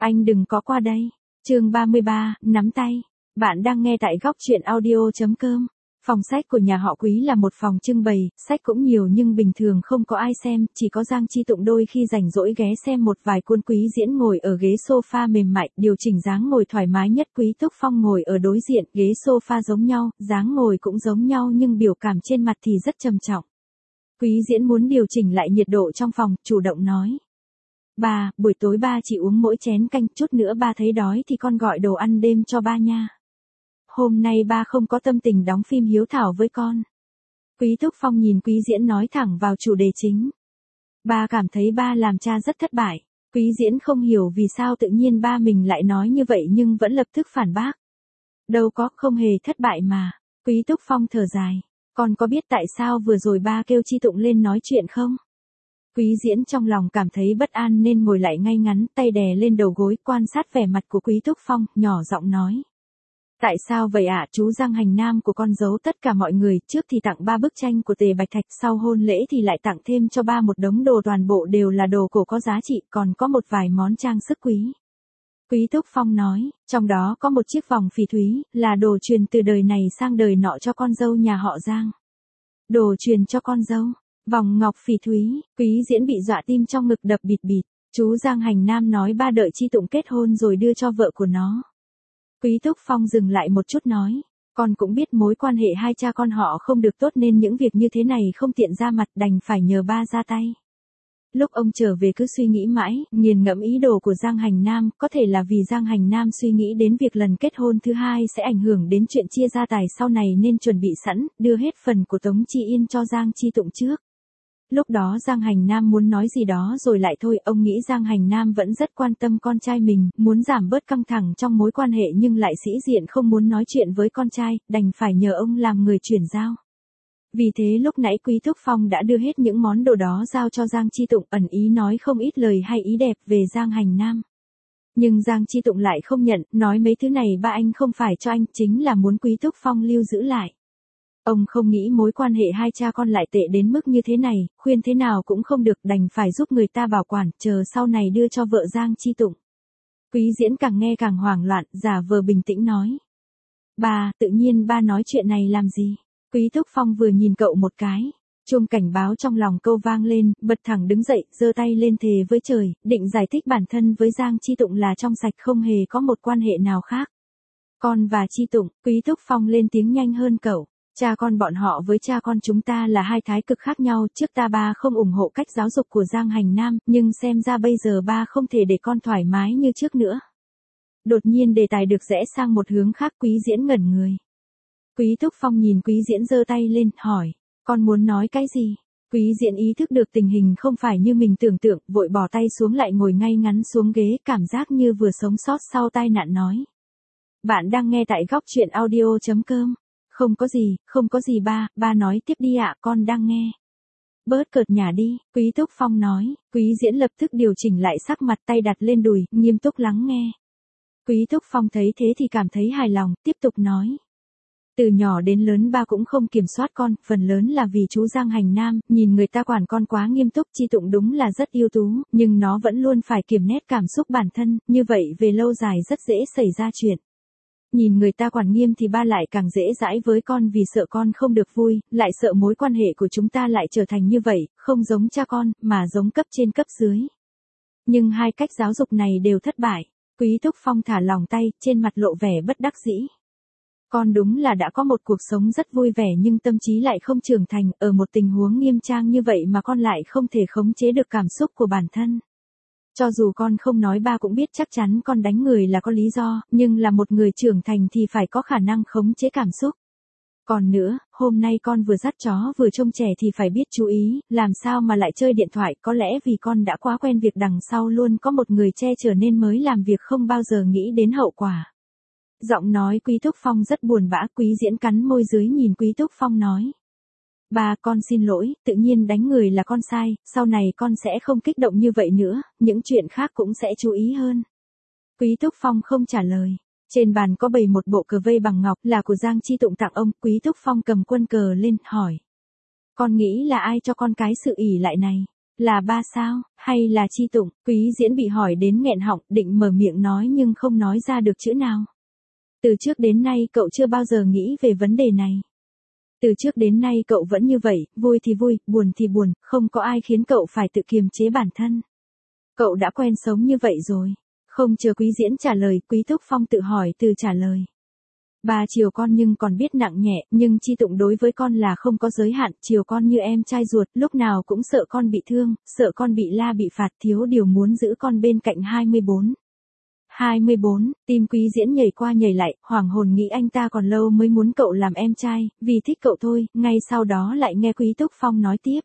Anh đừng có qua đây. Chương 33, nắm tay. Bạn đang nghe tại góc truyện audio.com. Phòng sách của nhà họ Quý là một phòng trưng bày, sách cũng nhiều nhưng bình thường không có ai xem, chỉ có Giang Chi Tụng đôi khi rảnh rỗi ghé xem một vài cuốn. Quý Diễn ngồi ở ghế sofa mềm mại, điều chỉnh dáng ngồi thoải mái nhất. Quý Túc Phong ngồi ở đối diện, ghế sofa giống nhau, dáng ngồi cũng giống nhau nhưng biểu cảm trên mặt thì rất trầm trọng. Quý Diễn muốn điều chỉnh lại nhiệt độ trong phòng, chủ động nói. Ba, buổi tối ba chỉ uống mỗi chén canh, chút nữa ba thấy đói thì con gọi đồ ăn đêm cho ba nha. Hôm nay ba không có tâm tình đóng phim hiếu thảo với con. Quý Túc Phong nhìn Quý Diễn nói thẳng vào chủ đề chính. Ba cảm thấy ba làm cha rất thất bại. Quý Diễn không hiểu vì sao tự nhiên ba mình lại nói như vậy nhưng vẫn lập tức phản bác. Đâu có, không hề thất bại mà. Quý Túc Phong thở dài. Con có biết tại sao vừa rồi ba kêu Chi Tụng lên nói chuyện không? Quý Diễn trong lòng cảm thấy bất an nên ngồi lại ngay ngắn, tay đè lên đầu gối, quan sát vẻ mặt của Quý Túc Phong, nhỏ giọng nói. Tại sao vậy ạ? Chú Giang Hành Nam của con giấu tất cả mọi người, trước thì tặng ba bức tranh của Tề Bạch Thạch, sau hôn lễ thì lại tặng thêm cho ba một đống đồ, toàn bộ đều là đồ cổ có giá trị, còn có một vài món trang sức quý. Quý Túc Phong nói, trong đó có một chiếc vòng phỉ thúy, là đồ truyền từ đời này sang đời nọ cho con dâu nhà họ Giang. Đồ truyền cho con dâu, vòng ngọc phỉ thúy. Quý Diễn bị dọa, tim trong ngực đập bịt bịt. Chú Giang Hành Nam nói ba đợi Chi Tụng kết hôn rồi đưa cho vợ của nó. Quý Túc Phong dừng lại một chút nói, con cũng biết mối quan hệ hai cha con họ không được tốt nên những việc như thế này không tiện ra mặt, đành phải nhờ ba ra tay. Lúc ông trở về cứ suy nghĩ mãi, nghiền ngẫm ý đồ của Giang Hành Nam, có thể là vì Giang Hành Nam suy nghĩ đến việc lần kết hôn thứ hai sẽ ảnh hưởng đến chuyện chia gia tài sau này nên chuẩn bị sẵn, đưa hết phần của Tống Chi Yên cho Giang Chi Tụng trước. Lúc đó Giang Hành Nam muốn nói gì đó rồi lại thôi, ông nghĩ Giang Hành Nam vẫn rất quan tâm con trai mình, muốn giảm bớt căng thẳng trong mối quan hệ nhưng lại sĩ diện không muốn nói chuyện với con trai, đành phải nhờ ông làm người chuyển giao. Vì thế lúc nãy Quý Túc Phong đã đưa hết những món đồ đó giao cho Giang Chi Tụng, ẩn ý nói không ít lời hay ý đẹp về Giang Hành Nam. Nhưng Giang Chi Tụng lại không nhận, nói mấy thứ này ba anh không phải cho anh, chính là muốn Quý Túc Phong lưu giữ lại. Ông không nghĩ mối quan hệ hai cha con lại tệ đến mức như thế này, khuyên thế nào cũng không được, đành phải giúp người ta bảo quản, chờ sau này đưa cho vợ Giang Chi Tụng. Quý Diễn càng nghe càng hoảng loạn, giả vờ bình tĩnh nói. Ba, tự nhiên ba nói chuyện này làm gì? Quý Túc Phong vừa nhìn cậu một cái. Chuông cảnh báo trong lòng câu vang lên, bật thẳng đứng dậy, giơ tay lên thề với trời, định giải thích bản thân với Giang Chi Tụng là trong sạch, không hề có một quan hệ nào khác. Con và Chi Tụng, Quý Túc Phong lên tiếng nhanh hơn cậu. Cha con bọn họ với cha con chúng ta là hai thái cực khác nhau, trước ta ba không ủng hộ cách giáo dục của Giang Hành Nam, nhưng xem ra bây giờ ba không thể để con thoải mái như trước nữa. Đột nhiên đề tài được rẽ sang một hướng khác. Quý Diễn ngẩn người. Quý Túc Phong nhìn Quý Diễn giơ tay lên, hỏi, con muốn nói cái gì? Quý Diễn ý thức được tình hình không phải như mình tưởng tượng, vội bỏ tay xuống lại ngồi ngay ngắn xuống ghế, cảm giác như vừa sống sót sau tai nạn nói. Bạn đang nghe tại góc truyện audio.com. Không có gì ba nói tiếp đi ạ, con đang nghe. Bớt cợt nhả đi, Quý Túc Phong nói. Quý Diễn lập tức điều chỉnh lại sắc mặt, tay đặt lên đùi, nghiêm túc lắng nghe. Quý Túc Phong thấy thế thì cảm thấy hài lòng, tiếp tục nói. Từ nhỏ đến lớn ba cũng không kiểm soát con, phần lớn là vì chú Giang Hành Nam, nhìn người ta quản con quá nghiêm túc. Chi Tụng đúng là rất ưu tú, nhưng nó vẫn luôn phải kiềm nét cảm xúc bản thân, như vậy về lâu dài rất dễ xảy ra chuyện. Nhìn người ta quản nghiêm thì ba lại càng dễ dãi với con vì sợ con không được vui, lại sợ mối quan hệ của chúng ta lại trở thành như vậy, không giống cha con, mà giống cấp trên cấp dưới. Nhưng hai cách giáo dục này đều thất bại. Quý Túc Phong thả lỏng tay, trên mặt lộ vẻ bất đắc dĩ. Con đúng là đã có một cuộc sống rất vui vẻ nhưng tâm trí lại không trưởng thành, ở một tình huống nghiêm trang như vậy mà con lại không thể khống chế được cảm xúc của bản thân. Cho dù con không nói ba cũng biết chắc chắn con đánh người là có lý do, nhưng là một người trưởng thành thì phải có khả năng khống chế cảm xúc. Còn nữa, hôm nay con vừa dắt chó vừa trông trẻ thì phải biết chú ý, làm sao mà lại chơi điện thoại, có lẽ vì con đã quá quen việc đằng sau luôn có một người che chở nên mới làm việc không bao giờ nghĩ đến hậu quả. Giọng nói Quý Túc Phong rất buồn bã. Quý Diễn cắn môi dưới nhìn Quý Túc Phong nói. Ba, con xin lỗi, tự nhiên đánh người là con sai, sau này con sẽ không kích động như vậy nữa, những chuyện khác cũng sẽ chú ý hơn. Quý Túc Phong không trả lời. Trên bàn có bày một bộ cờ vây bằng ngọc là của Giang Chi Tụng tặng ông. Quý Túc Phong cầm quân cờ lên, hỏi. Con nghĩ là ai cho con cái sự ỷ lại này? Là ba sao, hay là Chi Tụng? Quý Diễn bị hỏi đến nghẹn họng, định mở miệng nói nhưng không nói ra được chữ nào. Từ trước đến nay cậu chưa bao giờ nghĩ về vấn đề này. Từ trước đến nay cậu vẫn như vậy, vui thì vui, buồn thì buồn, không có ai khiến cậu phải tự kiềm chế bản thân. Cậu đã quen sống như vậy rồi. Không chờ Quý Diễn trả lời, Quý Thúc Phong tự hỏi từ trả lời. Bà chiều con nhưng còn biết nặng nhẹ, nhưng Chi Tụng đối với con là không có giới hạn, chiều con như em trai ruột, lúc nào cũng sợ con bị thương, sợ con bị la bị phạt, thiếu điều muốn giữ con bên cạnh 24. 24, tim Quý Diễn nhảy qua nhảy lại, hoảng hồn nghĩ anh ta còn lâu mới muốn cậu làm em trai, vì thích cậu thôi, ngay sau đó lại nghe Quý Thúc Phong nói tiếp.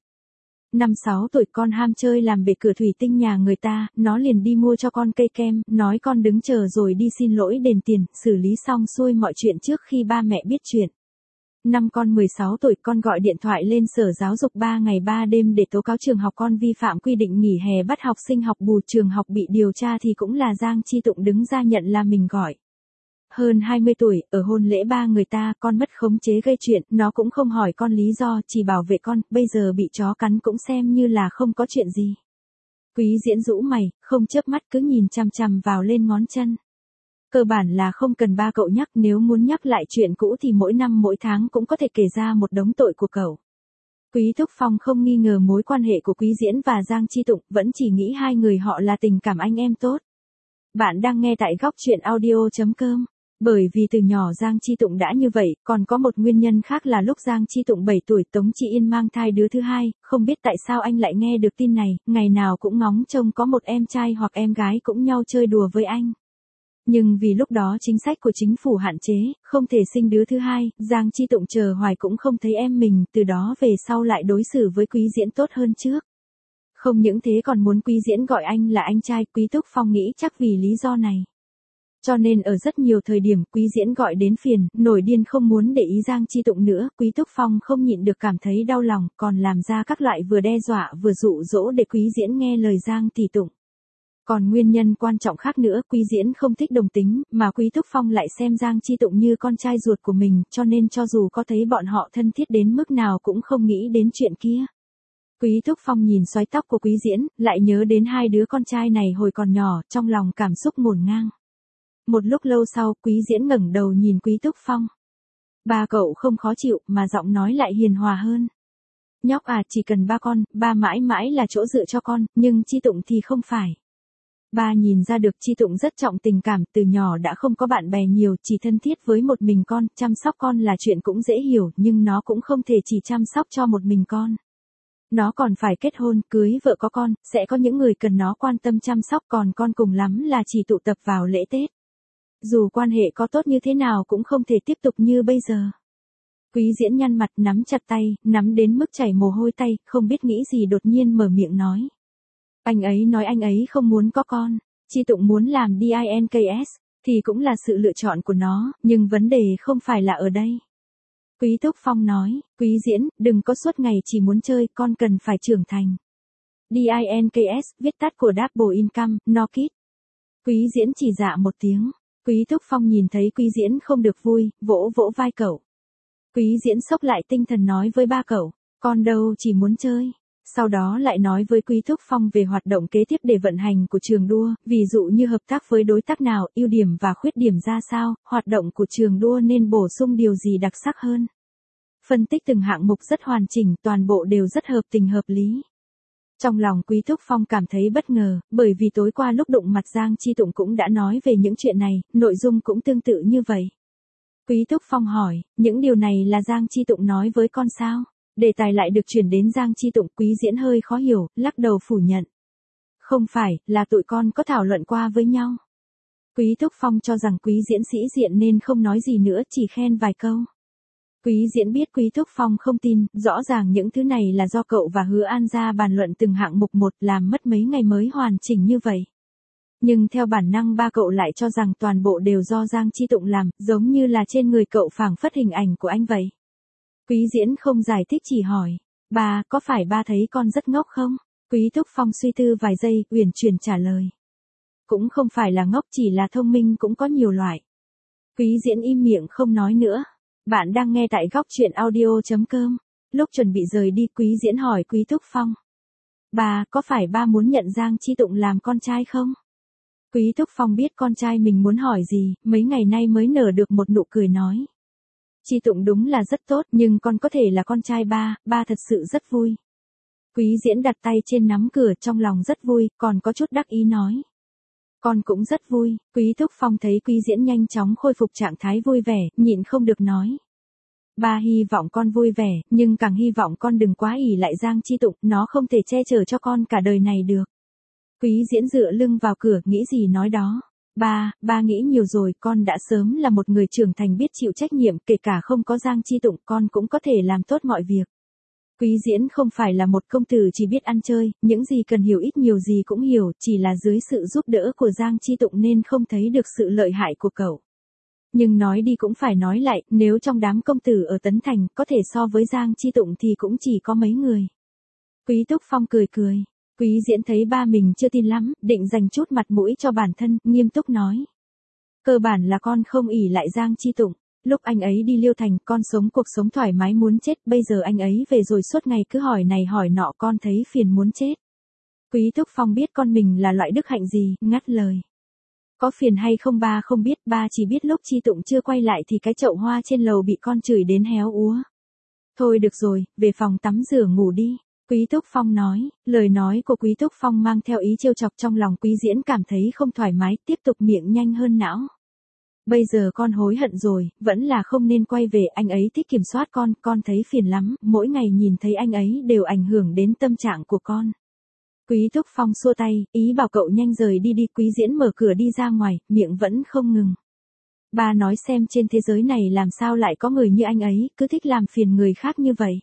5-6 tuổi con ham chơi làm bể cửa thủy tinh nhà người ta, nó liền đi mua cho con cây kem, nói con đứng chờ rồi đi xin lỗi đền tiền, xử lý xong xuôi mọi chuyện trước khi ba mẹ biết chuyện. Năm con 16 tuổi con gọi điện thoại lên sở giáo dục 3 ngày 3 đêm để tố cáo trường học con vi phạm quy định nghỉ hè bắt học sinh học bù, trường học bị điều tra thì cũng là Giang Chi Tụng đứng ra nhận là mình gọi. Hơn 20 tuổi, ở hôn lễ ba người ta, con mất khống chế gây chuyện, nó cũng không hỏi con lý do, chỉ bảo vệ con, bây giờ bị chó cắn cũng xem như là không có chuyện gì. Quý Diễn rũ mày, không chớp mắt cứ nhìn chằm chằm vào lên ngón chân. Cơ bản là không cần ba cậu nhắc, nếu muốn nhắc lại chuyện cũ thì mỗi năm mỗi tháng cũng có thể kể ra một đống tội của cậu. Quý Thúc Phong không nghi ngờ mối quan hệ của Quý Diễn và Giang Chi Tụng, vẫn chỉ nghĩ hai người họ là tình cảm anh em tốt. Bạn đang nghe tại góc truyện audio.com. Bởi vì từ nhỏ Giang Chi Tụng đã như vậy, còn có một nguyên nhân khác là lúc Giang Chi Tụng 7 tuổi Tống Chi Yên mang thai đứa thứ hai, không biết tại sao anh lại nghe được tin này, ngày nào cũng ngóng trông có một em trai hoặc em gái cũng nhau chơi đùa với anh. Nhưng vì lúc đó chính sách của chính phủ hạn chế, không thể sinh đứa thứ hai, Giang Chi Tụng chờ hoài cũng không thấy em mình, từ đó về sau lại đối xử với Quý Diễn tốt hơn trước. Không những thế còn muốn Quý Diễn gọi anh là anh trai, Quý Thúc Phong nghĩ chắc vì lý do này. Cho nên ở rất nhiều thời điểm Quý Diễn gọi đến phiền, nổi điên không muốn để ý Giang Chi Tụng nữa, Quý Thúc Phong không nhịn được cảm thấy đau lòng, còn làm ra các loại vừa đe dọa vừa dụ dỗ để Quý Diễn nghe lời Giang Tỷ Tụng. Còn nguyên nhân quan trọng khác nữa, Quý Diễn không thích đồng tính, mà Quý Thúc Phong lại xem Giang Chi Tụng như con trai ruột của mình, cho nên cho dù có thấy bọn họ thân thiết đến mức nào cũng không nghĩ đến chuyện kia. Quý Thúc Phong nhìn xoáy tóc của Quý Diễn, lại nhớ đến hai đứa con trai này hồi còn nhỏ, trong lòng cảm xúc ngổn ngang. Một lúc lâu sau, Quý Diễn ngẩng đầu nhìn Quý Thúc Phong. Ba cậu không khó chịu, mà giọng nói lại hiền hòa hơn. Nhóc à, chỉ cần ba con, ba mãi mãi là chỗ dựa cho con, nhưng Chi Tụng thì không phải. Ba nhìn ra được Chi Tụng rất trọng tình cảm, từ nhỏ đã không có bạn bè nhiều, chỉ thân thiết với một mình con, chăm sóc con là chuyện cũng dễ hiểu, nhưng nó cũng không thể chỉ chăm sóc cho một mình con. Nó còn phải kết hôn, cưới vợ có con, sẽ có những người cần nó quan tâm chăm sóc, còn con cùng lắm là chỉ tụ tập vào lễ Tết. Dù quan hệ có tốt như thế nào cũng không thể tiếp tục như bây giờ. Quý Diễn nhăn mặt nắm chặt tay, nắm đến mức chảy mồ hôi tay, không biết nghĩ gì đột nhiên mở miệng nói. Anh ấy nói anh ấy không muốn có con, Chi Tụng muốn làm DINKS, thì cũng là sự lựa chọn của nó, nhưng vấn đề không phải là ở đây. Quý Thúc Phong nói, Quý Diễn, đừng có suốt ngày chỉ muốn chơi, con cần phải trưởng thành. DINKS, viết tắt của Double Income, no kid. Quý Diễn chỉ dạ một tiếng. Quý Thúc Phong nhìn thấy Quý Diễn không được vui, vỗ vỗ vai cậu. Quý Diễn xốc lại tinh thần nói với ba cậu, con đâu chỉ muốn chơi. Sau đó lại nói với Quý Thúc Phong về hoạt động kế tiếp để vận hành của trường đua, ví dụ như hợp tác với đối tác nào, ưu điểm và khuyết điểm ra sao, hoạt động của trường đua nên bổ sung điều gì đặc sắc hơn. Phân tích từng hạng mục rất hoàn chỉnh, toàn bộ đều rất hợp tình hợp lý. Trong lòng Quý Thúc Phong cảm thấy bất ngờ, bởi vì tối qua lúc đụng mặt Giang Chi Tụng cũng đã nói về những chuyện này, nội dung cũng tương tự như vậy. Quý Thúc Phong hỏi, những điều này là Giang Chi Tụng nói với con sao? Đề tài lại được chuyển đến Giang Chi Tụng, Quý Diễn hơi khó hiểu, lắc đầu phủ nhận. Không phải, là tụi con có thảo luận qua với nhau. Quý Thúc Phong cho rằng Quý Diễn sĩ diện nên không nói gì nữa, chỉ khen vài câu. Quý Diễn biết Quý Thúc Phong không tin, rõ ràng những thứ này là do cậu và Hứa An gia bàn luận từng hạng mục một, làm mất mấy ngày mới hoàn chỉnh như vậy. Nhưng theo bản năng ba cậu lại cho rằng toàn bộ đều do Giang Chi Tụng làm, giống như là trên người cậu phảng phất hình ảnh của anh vậy. Quý Diễn không giải thích chỉ hỏi, ba, có phải ba thấy con rất ngốc không? Quý Thúc Phong suy tư vài giây, uyển chuyển trả lời. Cũng không phải là ngốc, chỉ là thông minh cũng có nhiều loại. Quý Diễn im miệng không nói nữa. Bạn đang nghe tại góc truyện audio.com. Lúc chuẩn bị rời đi, Quý Diễn hỏi Quý Thúc Phong. Ba, có phải ba muốn nhận Giang Chi Tụng làm con trai không? Quý Thúc Phong biết con trai mình muốn hỏi gì, mấy ngày nay mới nở được một nụ cười nói. Chi Tụng đúng là rất tốt, nhưng con có thể là con trai ba, ba thật sự rất vui. Quý Diễn đặt tay trên nắm cửa trong lòng rất vui, còn có chút đắc ý nói. Con cũng rất vui. Quý Thúc Phong thấy Quý Diễn nhanh chóng khôi phục trạng thái vui vẻ, nhịn không được nói. Ba hy vọng con vui vẻ, nhưng càng hy vọng con đừng quá ỷ lại Giang Chi Tụng, nó không thể che chở cho con cả đời này được. Quý Diễn dựa lưng vào cửa, nghĩ gì nói đó. Ba nghĩ nhiều rồi, con đã sớm là một người trưởng thành biết chịu trách nhiệm, kể cả không có Giang Chi Tụng, con cũng có thể làm tốt mọi việc. Quý Diễn không phải là một công tử chỉ biết ăn chơi, những gì cần hiểu ít nhiều gì cũng hiểu, chỉ là dưới sự giúp đỡ của Giang Chi Tụng nên không thấy được sự lợi hại của cậu. Nhưng nói đi cũng phải nói lại, nếu trong đám công tử ở Tấn Thành có thể so với Giang Chi Tụng thì cũng chỉ có mấy người. Quý Thúc Phong cười cười. Quý Diễn thấy ba mình chưa tin lắm, định dành chút mặt mũi cho bản thân, nghiêm túc nói. Cơ bản là con không ỷ lại Giang Chi Tụng. Lúc anh ấy đi Liêu Thành, con sống cuộc sống thoải mái muốn chết, bây giờ anh ấy về rồi suốt ngày cứ hỏi này hỏi nọ, con thấy phiền muốn chết. Quý Thúc Phong biết con mình là loại đức hạnh gì, ngắt lời. Có phiền hay không ba không biết, ba chỉ biết lúc Chi Tụng chưa quay lại thì cái chậu hoa trên lầu bị con chửi đến héo úa. Thôi được rồi, về phòng tắm rửa ngủ đi. Quý Thúc Phong nói, lời nói của Quý Thúc Phong mang theo ý trêu chọc, trong lòng Quý Diễn cảm thấy không thoải mái, tiếp tục miệng nhanh hơn não. Bây giờ con hối hận rồi, vẫn là không nên quay về, anh ấy thích kiểm soát con thấy phiền lắm, mỗi ngày nhìn thấy anh ấy đều ảnh hưởng đến tâm trạng của con. Quý Thúc Phong xua tay, ý bảo cậu nhanh rời đi đi. Quý Diễn mở cửa đi ra ngoài, miệng vẫn không ngừng. Ba nói xem trên thế giới này làm sao lại có người như anh ấy, cứ thích làm phiền người khác như vậy.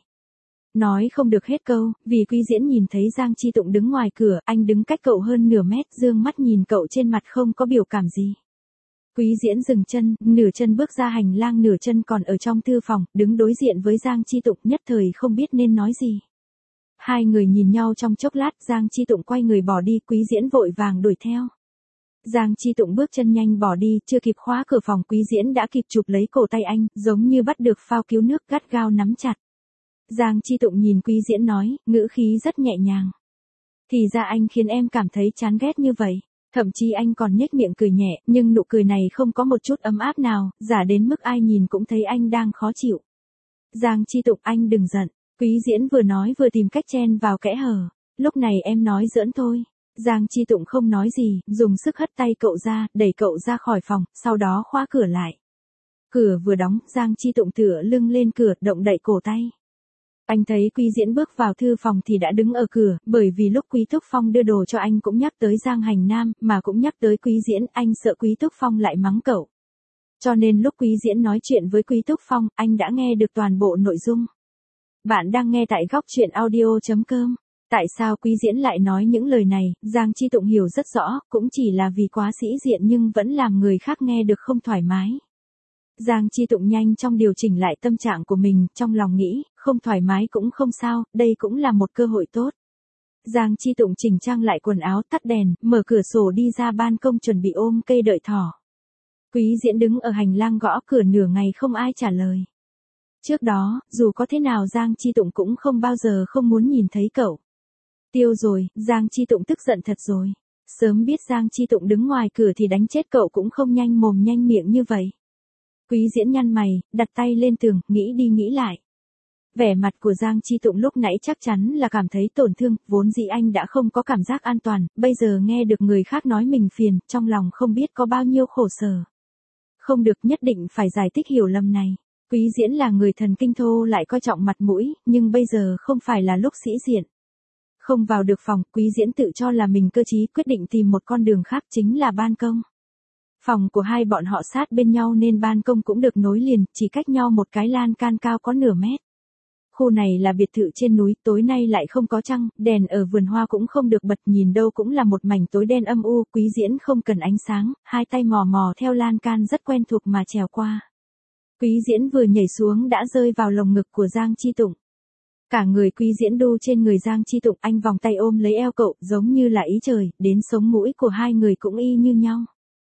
Nói không được hết câu, vì Quý Diễn nhìn thấy Giang Chi Tụng đứng ngoài cửa, anh đứng cách cậu hơn nửa mét, dương mắt nhìn cậu, trên mặt không có biểu cảm gì. Quý Diễn dừng chân, nửa chân bước ra hành lang, nửa chân còn ở trong thư phòng, đứng đối diện với Giang Chi Tụng, nhất thời không biết nên nói gì. Hai người nhìn nhau trong chốc lát, Giang Chi Tụng quay người bỏ đi, Quý Diễn vội vàng đuổi theo. Giang Chi Tụng bước chân nhanh bỏ đi, chưa kịp khóa cửa phòng, Quý Diễn đã kịp chụp lấy cổ tay anh, giống như bắt được phao cứu nước, gắt gao nắm chặt. Giang Chi Tụng nhìn Quý Diễn nói, ngữ khí rất nhẹ nhàng. Thì ra anh khiến em cảm thấy chán ghét như vậy. Thậm chí anh còn nhếch miệng cười nhẹ, nhưng nụ cười này không có một chút ấm áp nào, giả đến mức ai nhìn cũng thấy anh đang khó chịu. Giang Chi Tụng, anh đừng giận. Quý Diễn vừa nói vừa tìm cách chen vào kẽ hở. Lúc này em nói giỡn thôi. Giang Chi Tụng không nói gì, dùng sức hất tay cậu ra, đẩy cậu ra khỏi phòng, sau đó khóa cửa lại. Cửa vừa đóng, Giang Chi Tụng tựa lưng lên cửa, động đậy cổ tay. Anh thấy Quý Diễn bước vào thư phòng thì đã đứng ở cửa, bởi vì lúc Quý Thúc Phong đưa đồ cho anh cũng nhắc tới Giang Hành Nam, mà cũng nhắc tới Quý Diễn, anh sợ Quý Thúc Phong lại mắng cậu. Cho nên lúc Quý Diễn nói chuyện với Quý Thúc Phong, anh đã nghe được toàn bộ nội dung. Bạn đang nghe tại góc truyện audio.com. Tại sao Quý Diễn lại nói những lời này, Giang Chi Tụng hiểu rất rõ, cũng chỉ là vì quá sĩ diện nhưng vẫn làm người khác nghe được không thoải mái. Giang Chi Tụng nhanh chóng điều chỉnh lại tâm trạng của mình, trong lòng nghĩ, không thoải mái cũng không sao, đây cũng là một cơ hội tốt. Giang Chi Tụng chỉnh trang lại quần áo, tắt đèn, mở cửa sổ đi ra ban công chuẩn bị ôm cây đợi thỏ. Quý Diễn đứng ở hành lang gõ cửa nửa ngày không ai trả lời. Trước đó, dù có thế nào Giang Chi Tụng cũng không bao giờ không muốn nhìn thấy cậu. Tiêu rồi, Giang Chi Tụng tức giận thật rồi. Sớm biết Giang Chi Tụng đứng ngoài cửa thì đánh chết cậu cũng không nhanh mồm nhanh miệng như vậy. Quý Diễn nhăn mày, đặt tay lên tường, nghĩ đi nghĩ lại. Vẻ mặt của Giang Chi Tụng lúc nãy chắc chắn là cảm thấy tổn thương, vốn dĩ anh đã không có cảm giác an toàn, bây giờ nghe được người khác nói mình phiền, trong lòng không biết có bao nhiêu khổ sở. Không được, nhất định phải giải thích hiểu lầm này. Quý Diễn là người thần kinh thô lại coi trọng mặt mũi, nhưng bây giờ không phải là lúc sĩ diện. Không vào được phòng, Quý Diễn tự cho là mình cơ trí, quyết định tìm một con đường khác, chính là ban công. Phòng của hai bọn họ sát bên nhau nên ban công cũng được nối liền, chỉ cách nhau một cái lan can cao có nửa mét. Khu này là biệt thự trên núi, tối nay lại không có trăng, đèn ở vườn hoa cũng không được bật, nhìn đâu cũng là một mảnh tối đen âm u. Quý Diễn không cần ánh sáng, hai tay mò mò theo lan can rất quen thuộc mà trèo qua. Quý Diễn vừa nhảy xuống đã rơi vào lồng ngực của Giang Chi Tụng. Cả người Quý Diễn đu trên người Giang Chi Tụng, anh vòng tay ôm lấy eo cậu, giống như là ý trời, đến sống mũi của hai người cũng y như nhau.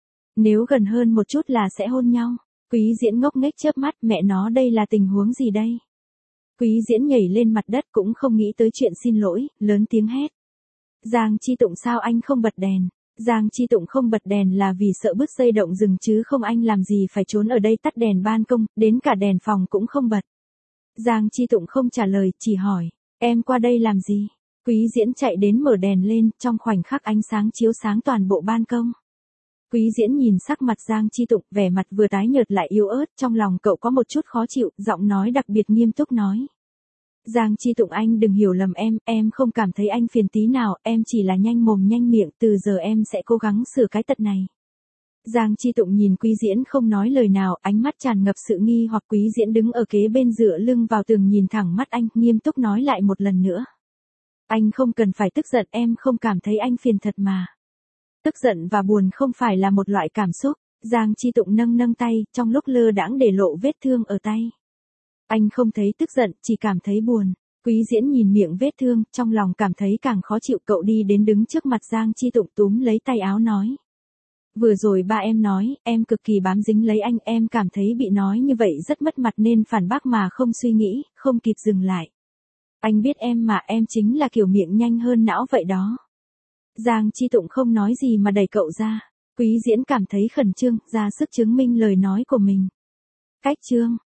Nếu gần hơn một chút là sẽ hôn nhau. Quý Diễn ngốc nghếch chớp mắt, mẹ nó đây là tình huống gì đây? Quý Diễn nhảy lên mặt đất cũng không nghĩ tới chuyện xin lỗi, lớn tiếng hét. Giang Chi Tụng sao anh không bật đèn? Giang Chi Tụng không bật đèn là vì sợ bứt dây động rừng chứ không, anh làm gì phải trốn ở đây tắt đèn ban công, đến cả đèn phòng cũng không bật. Giang Chi Tụng không trả lời, chỉ hỏi, em qua đây làm gì? Quý Diễn chạy đến mở đèn lên, trong khoảnh khắc ánh sáng chiếu sáng toàn bộ ban công. Quý Diễn nhìn sắc mặt Giang Chi Tụng, vẻ mặt vừa tái nhợt lại yếu ớt, trong lòng cậu có một chút khó chịu, giọng nói đặc biệt nghiêm túc nói. Giang Chi Tụng, anh đừng hiểu lầm em không cảm thấy anh phiền tí nào, em chỉ là nhanh mồm nhanh miệng, từ giờ em sẽ cố gắng sửa cái tật này. Giang Chi Tụng nhìn Quý Diễn không nói lời nào, ánh mắt tràn ngập sự nghi hoặc. Quý Diễn đứng ở kế bên dựa lưng vào tường nhìn thẳng mắt anh, nghiêm túc nói lại một lần nữa. Anh không cần phải tức giận, em không cảm thấy anh phiền thật mà. Tức giận và buồn không phải là một loại cảm xúc. Giang Chi Tụng nâng tay, trong lúc lơ đãng để lộ vết thương ở tay. Anh không thấy tức giận, chỉ cảm thấy buồn. Quý Diễn nhìn miệng vết thương, trong lòng cảm thấy càng khó chịu. Cậu đi đến đứng trước mặt Giang Chi Tụng túm lấy tay áo nói. Vừa rồi ba em nói, em cực kỳ bám dính lấy anh, em cảm thấy bị nói như vậy rất mất mặt nên phản bác mà không suy nghĩ, không kịp dừng lại. Anh biết em mà, em chính là kiểu miệng nhanh hơn não vậy đó. Giang Chi Tụng không nói gì mà đẩy cậu ra. Quý Diễn cảm thấy khẩn trương, ra sức chứng minh lời nói của mình. Cách chương